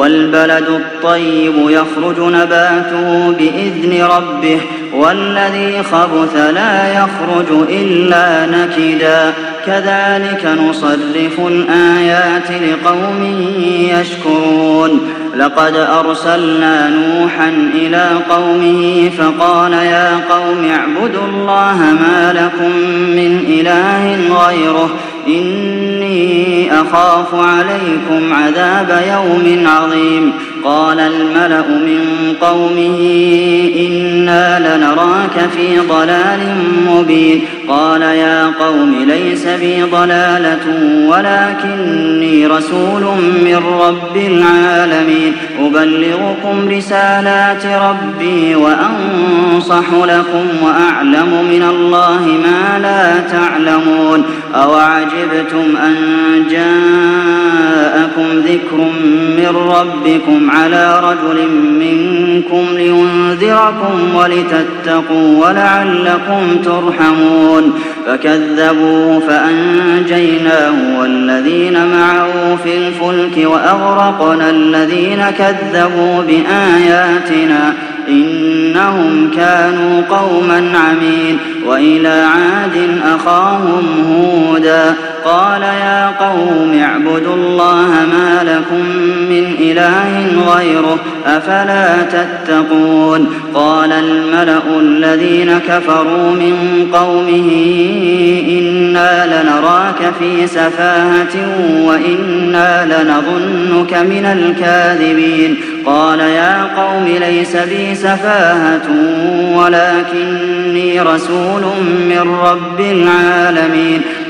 والبلد الطيب يخرج نباته بإذن ربه والذي خبث لا يخرج إلا نكدا كذلك نصرف الآيات لقوم يشكرون لقد أرسلنا نوحا إلى قومه فقال يا قوم اعبدوا الله ما لكم من إله غيره إني أخاف عليكم عذاب يوم عظيم قال الملأ من قومه إنا لنراك في ضلال مبين قال يا قوم ليس بي ضلالة ولكني رسول من رب العالمين أبلغكم رسالات ربي وأنصح لكم وأعلم من الله ما لا تعلمون أوعجبتم أن جاءكم ذكر من ربكم على رجل منكم لينذركم ولتتقوا ولعلكم ترحمون فكذبوا فأنجيناه والذين معه في الفلك وأغرقنا الذين كذبوا بآياتنا إنهم كانوا قوما عمين وإلى عاد أخاهم هودا قال يا قوم اعبدوا الله ما لكم من إله غيره أفلا تتقون قال الملأ الذين كفروا من قومه إنا لنراك في سفاهة وإنا لنظنك من الكاذبين قال يا قوم ليس بي سفاهة ولكني رسول من رب العالمين